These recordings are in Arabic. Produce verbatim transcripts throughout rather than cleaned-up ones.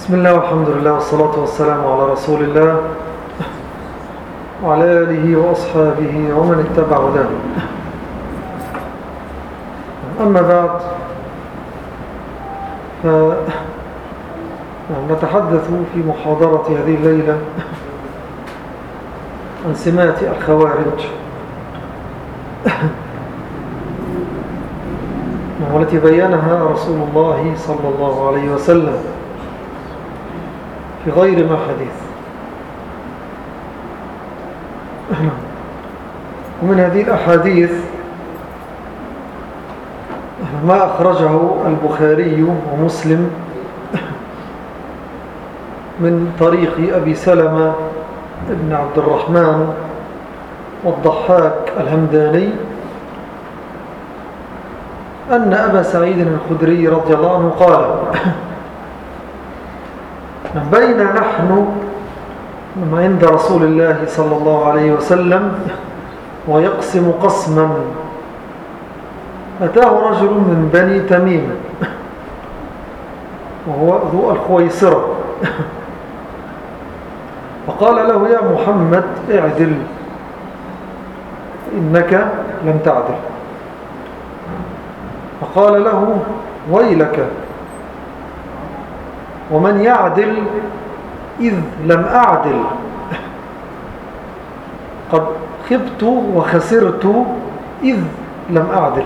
بسم الله والحمد لله والصلاة والسلام على رسول الله وعلى آله وأصحابه ومن اتبع هداه. أما بعد، فنتحدث في محاضرة هذه الليلة عن سمات الخوارج والتي بيّنها رسول الله صلى الله عليه وسلم في غير ما حديث. ومن هذه الأحاديث ما أخرجه البخاري ومسلم من طريق أبي سلمة ابن عبد الرحمن والضحاك الهمداني أن أبا سعيد الخدري رضي الله عنه قال: بين نحن عند رسول الله صلى الله عليه وسلم ويقسم قسما، أتاه رجل من بني تميم وهو ذو الخويصرة، فقال له: يا محمد اعدل إنك لم تعدل. فقال له: ويلك، ومن يعدل إذ لم أعدل؟ قد خبت وخسرت إذ لم أعدل.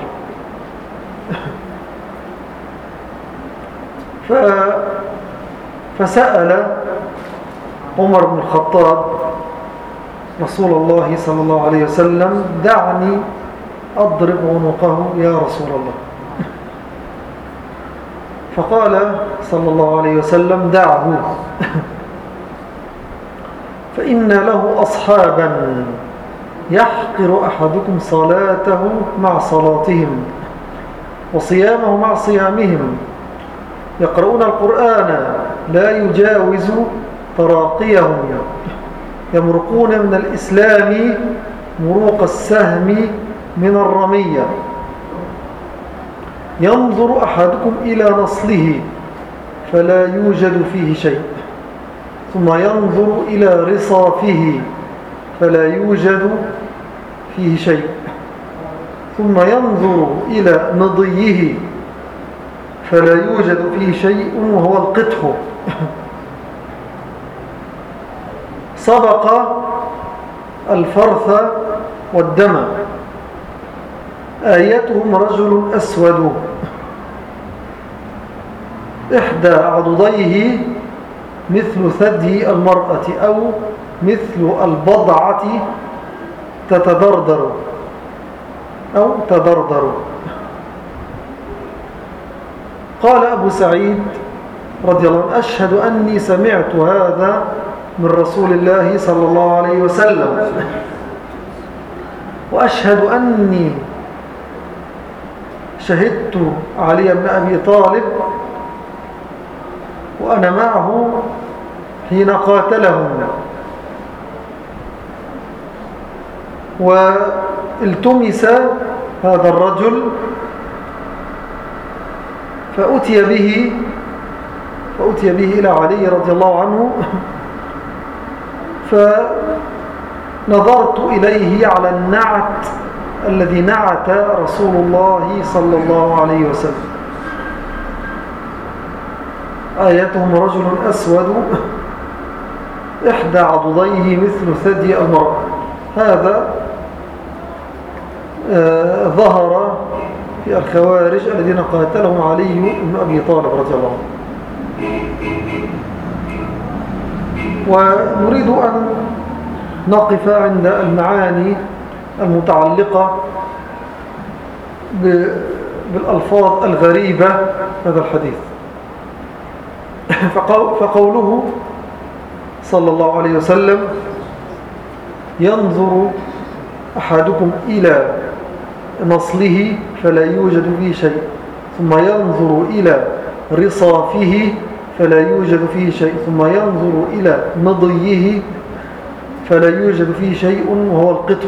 فسأل عمر بن الخطاب رسول الله صلى الله عليه وسلم: دعني أضرب عنقه يا رسول الله. فقال صلى الله عليه وسلم: دعه، فإن له أصحابا يحقر أحدكم صلاته مع صلاتهم وصيامه مع صيامهم، يقرؤون القرآن لا يجاوز تراقيهم، يمرقون من الإسلام مروق السهم من الرمية، ينظر أحدكم إلى نصله فلا يوجد فيه شيء، ثم ينظر إلى رصافه فلا يوجد فيه شيء، ثم ينظر إلى نضيه فلا يوجد فيه شيء وهو القطح. سبق الفرث والدم، آيتهم رجل أسود إحدى عضديه مثل ثدي المرأة أو مثل البضعة تتدردر أو تدردر. قال أبو سعيد رضي الله عنه: أشهد أني سمعت هذا من رسول الله صلى الله عليه وسلم، وأشهد أني شهدت علي بن أبي طالب وأنا معه حين قاتلهم، والتمس هذا الرجل فأتي به فأتي به إلى علي رضي الله عنه، فنظرت إليه على النعت الذي نعت رسول الله صلى الله عليه وسلم، آيتهم رجل أسود إحدى عضديه مثل ثدي المرأة. هذا آه ظهر في الخوارج الذين قاتلهم علي بن أبي طالب رضي الله عنه. ونريد أن نقف عند المعاني المتعلقة بالألفاظ الغريبة هذا الحديث. فقوله صلى الله عليه وسلم: ينظر أحدكم إلى نصله فلا يوجد فيه شيء، ثم ينظر إلى رصافه فلا يوجد فيه شيء، ثم ينظر إلى نضيه فلا يوجد فيه شيء وهو القطح.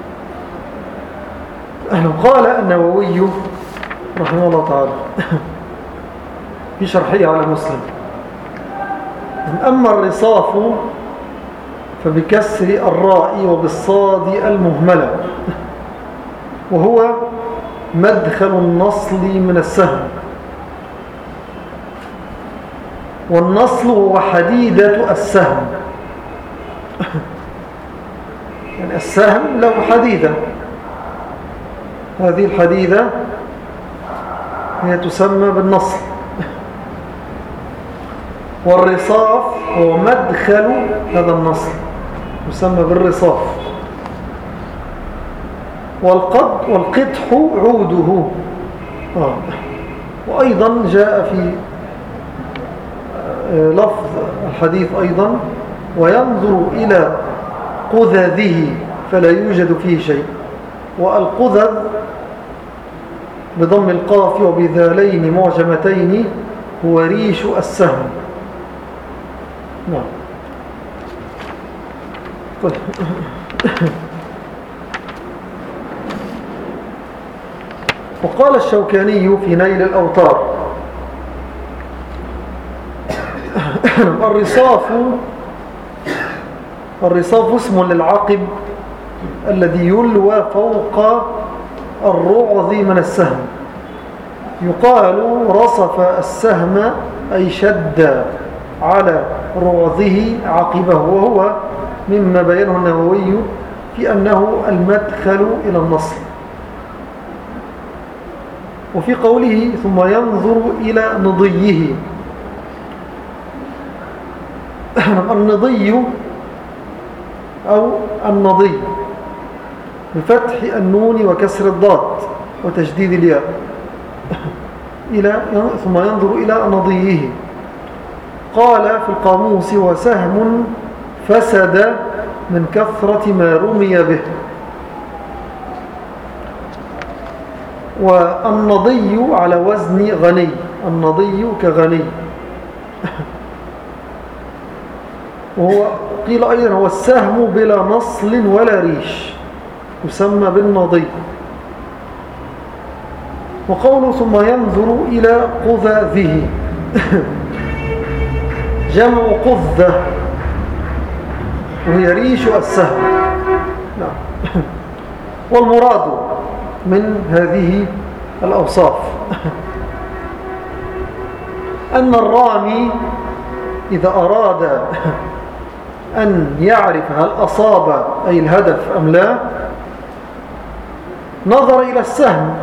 قال النووي رحمه الله تعالى في شرحه على مسلم: أما الرصاف فبكسر الراء وبالصاد المهملة، وهو مدخل النصل من السهم. والنصل هو حديدة السهم، يعني السهم له حديدة، هذه الحديدة هي تسمى بالنصل. والرصاف هو مدخل هذا النصل، يسمى بالرصاف. والقد والقدح عوده. آه. وأيضا جاء في لفظ الحديث أيضا: وينظر إلى قذذه فلا يوجد فيه شيء. والقذذ بضم القاف وبذالين معجمتين هو ريش السهم. نعم. طيب. وقال الشوكاني في نيل الأوطار: الرصاف الرصاف اسم للعقب الذي يلوى فوق الرعظ من السهم. يقال رصف السهم أي شد على رعظه عقبه، وهو مما بينه النووي في أنه المدخل إلى النصل. وفي قوله: ثم ينظر إلى نضيه. النضي أو النضي بفتح النون وكسر الضاد وتشديد الياء، إلى ثم ينظر إلى نضيه. قال في القاموس: وسهم فسد من كثرة ما رمي به. والنضي على وزن غني، النضي كغني. وهو قيل أيضا هو السهم بلا نصل ولا ريش، يسمى بالنضي. وقوله ثم ينظر إلى قذذه جمع قذة، وهي ريش السهم. والمراد من هذه الأوصاف أن الرامي إذا أراد أن يعرف هل أصاب أي الهدف أم لا، نظر إلى السهم،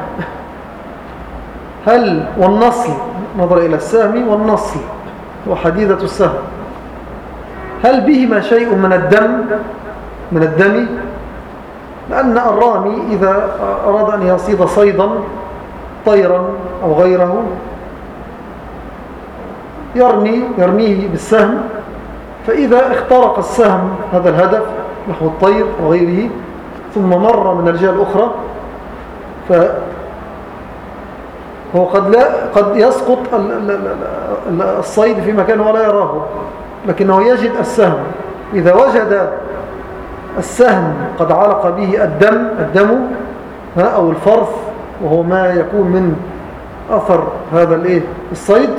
هل والنصل، نظر إلى السهم والنصل وحديدة السهم، هل بهما شيء من الدم من الدم لأن الرامي إذا أراد أن يصيد صيدا طيرا أو غيره يرمي يرميه بالسهم، فإذا اخترق السهم هذا الهدف نحو الطير وغيره ثم مر من الجهة الأخرى، فهو قد, لا قد يسقط الصيد في مكان ولا يراه، لكنه يجد السهم. إذا وجد السهم قد علق به الدم الدم أو الفرث، وهو ما يكون من أثر هذا الصيد،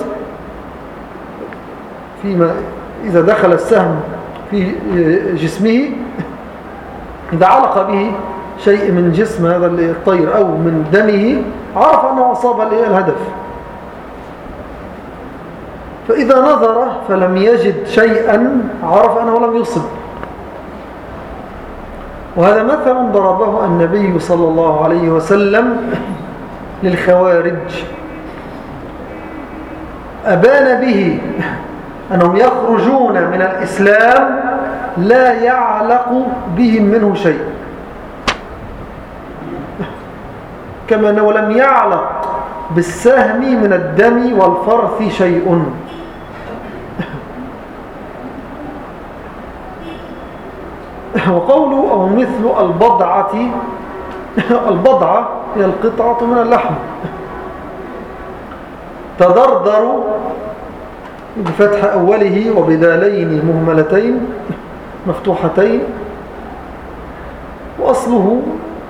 فيما إذا دخل السهم في جسمه، إذا علق به شيء من جسم هذا الطير أو من دمه، عرف أنه أصاب الهدف. فإذا نظر فلم يجد شيئا عرف أنه لم يصب. وهذا مثل ضربه النبي صلى الله عليه وسلم للخوارج، أبان به أنهم يخرجون من الإسلام لا يعلق بهم منه شيء، كما أنه لم يعلق بالسهم من الدم والفرث شيء. وقوله أو مثل البضعة، البضعة هي القطعة من اللحم، تدردر بفتح أوله وبدالين مهملتين مفتوحتين، وأصله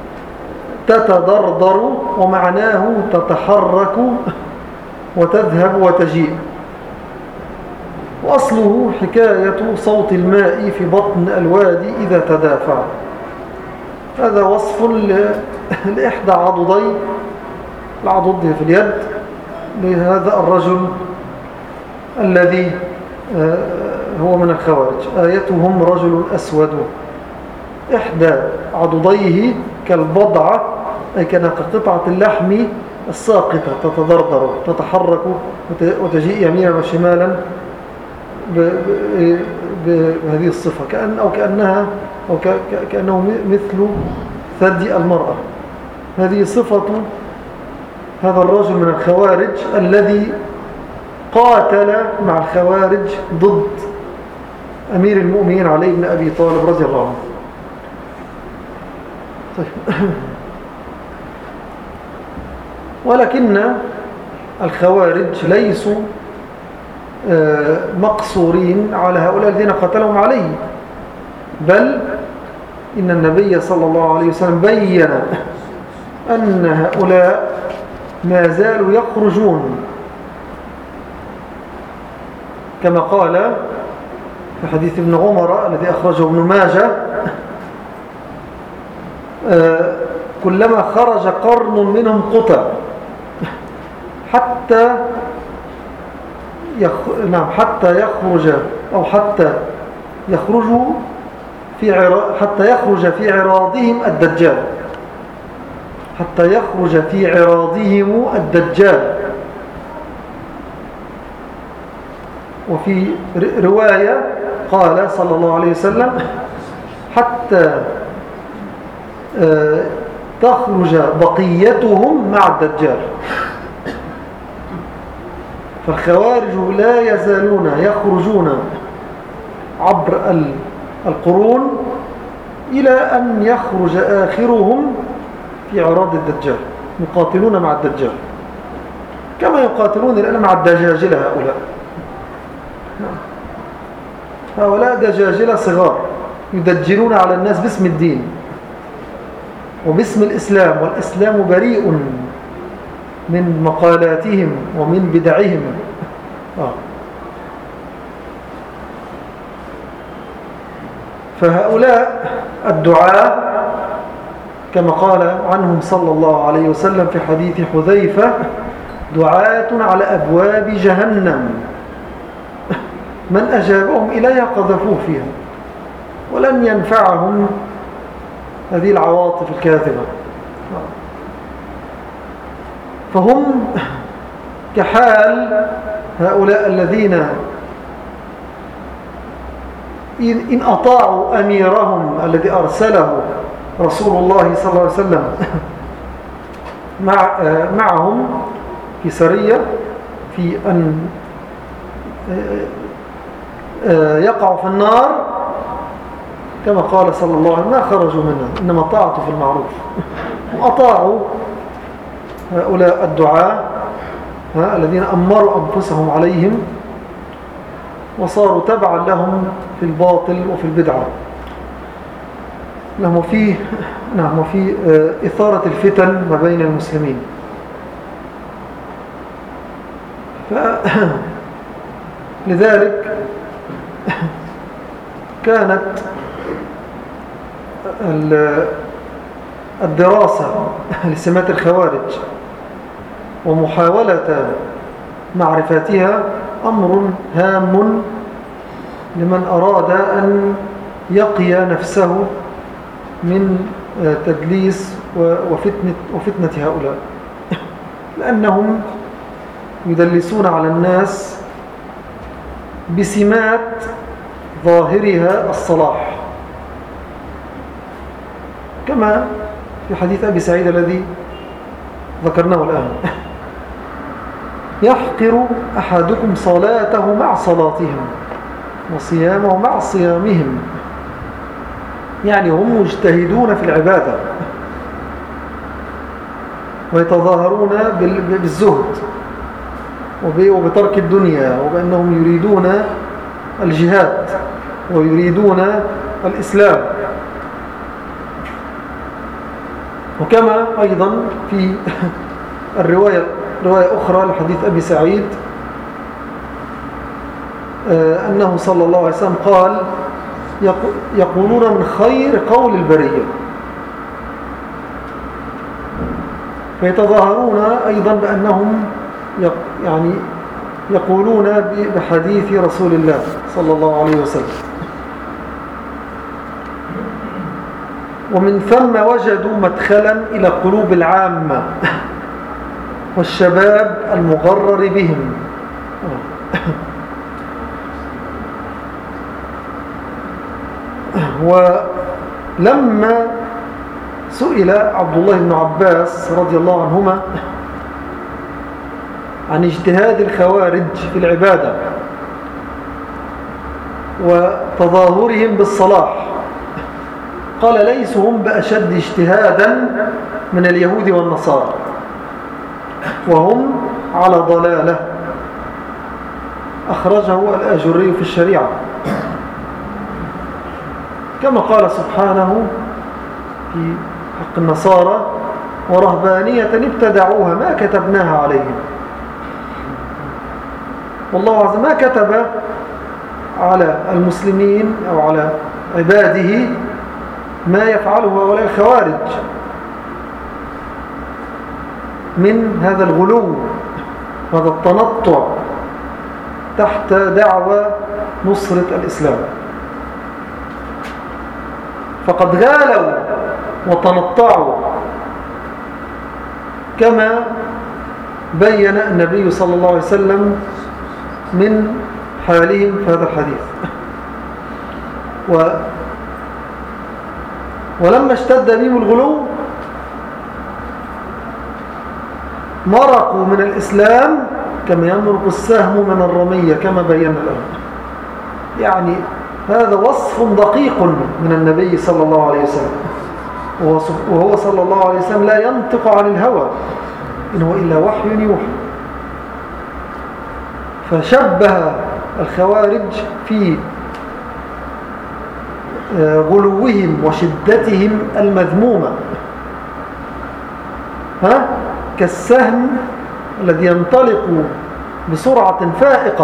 تتدردر ومعناه تتحرك وتذهب وتجيء. وأصله حكاية صوت الماء في بطن الوادي إذا تدافع. هذا وصف لإحدى عضدي العضد في اليد لهذا الرجل الذي هو من الخوارج. آيتهم رجل أسود إحدى عضديه كالبضعة، أي كقطعة اللحم الساقطة تتضرضر تتحرك وتجيء يمينا وشمالا بهذه الصفة، كأن أو كأنها أو كأنه مثل ثدي المرأة. هذه صفة هذا الرجل من الخوارج الذي قاتل مع الخوارج ضد أمير المؤمنين علي بن أبي طالب رضي الله عنه. طيب. ولكن الخوارج ليسوا مقصورين على هؤلاء الذين قتلهم عليه، بل إن النبي صلى الله عليه وسلم بيّن أن هؤلاء ما زالوا يخرجون، كما قال في حديث ابن عمر الذي أخرجه ابن ماجه: كلما خرج قرن منهم قطع حتى يخ... نعم حتى يخرج أو حتى يخرجوا في عرا... حتى يخرج في عراضهم الدجال حتى يخرج في عراضهم الدجال. وفي رواية قال صلى الله عليه وسلم: حتى تخرج بقيتهم مع الدجال. فالخوارج لا يزالون يخرجون عبر القرون إلى أن يخرج آخرهم في عراض الدجال، يقاتلون مع الدجال كما يقاتلون الآن مع الدجاجلة. هؤلاء هؤلاء دجاجلة صغار يدجلون على الناس باسم الدين وباسم الإسلام، والإسلام بريء من مقالاتهم ومن بدعهم. آه. فهؤلاء الدعاء كما قال عنهم صلى الله عليه وسلم في حديث حذيفة: دعاة على أبواب جهنم من أجابهم إليها قذفوه فيها ولن ينفعهم هذه العواطف الكاذبة. فهم كحال هؤلاء الذين إن أطاعوا أميرهم الذي أرسله رسول الله صلى الله عليه وسلم مع معهم في سرية في أن يقعوا في النار، كما قال صلى الله عليه وسلم: ما خرجوا منها إنما طاعوا في المعروف. وأطاعوا هؤلاء الدعاة الذين أمروا أنفسهم عليهم وصاروا تبعا لهم في الباطل وفي البدعة. نعم. وفي نعم وفي إثارة الفتن ما بين المسلمين. لذلك كانت الدراسة لسمات الخوارج ومحاولة معرفتها أمر هام لمن أراد أن يقي نفسه من تدليس وفتنة, وفتنة هؤلاء، لأنهم يدلسون على الناس بسمات ظاهرها الصلاح، كما في حديث أبي سعيد الذي ذكرناه الآن: يحقر أحدكم صلاته مع صلاتهم وصيامه مع صيامهم. يعني هم مجتهدون في العبادة ويتظاهرون بالزهد وبترك الدنيا، وبأنهم يريدون الجهاد ويريدون الإسلام. وكما أيضا في الرواية رواية أخرى لحديث أبي سعيد أنه صلى الله عليه وسلم قال يقولون من خير قول البرية، فيتظاهرون أيضا بأنهم يعني يقولون بحديث رسول الله صلى الله عليه وسلم. ومن ثم وجدوا مدخلا إلى قلوب العامة والشباب المغرر بهم. ولما سئل عبد الله بن عباس رضي الله عنهما عن اجتهاد الخوارج في العبادة وتظاهرهم بالصلاح، قال ليسوا هم بأشد اجتهادا من اليهود والنصارى وهم على ضلالة. أخرجه الآجري في الشريعة. كما قال سبحانه في حق النصارى ورهبانية ابتدعوها ما كتبناها عليهم. والله عز وجل ما كتب على المسلمين أو على عباده ما يفعله هؤلاء الخوارج من هذا الغلو، هذا التنطع تحت دعوى نصرة الإسلام. فقد غالوا وتنطعوا كما بين النبي صلى الله عليه وسلم من حالهم في هذا الحديث. و ولما اشتد بهم الغلو مرقوا من الإسلام كما يمرق السهم من الرمية كما بينا الآن. يعني هذا وصف دقيق من النبي صلى الله عليه وسلم، وهو صلى الله عليه وسلم لا ينطق عن الهوى إن هو إلا وحي يوحى. فشبه الخوارج في غلوهم وشدتهم المذمومة ها كالسهم الذي ينطلق بسرعة فائقة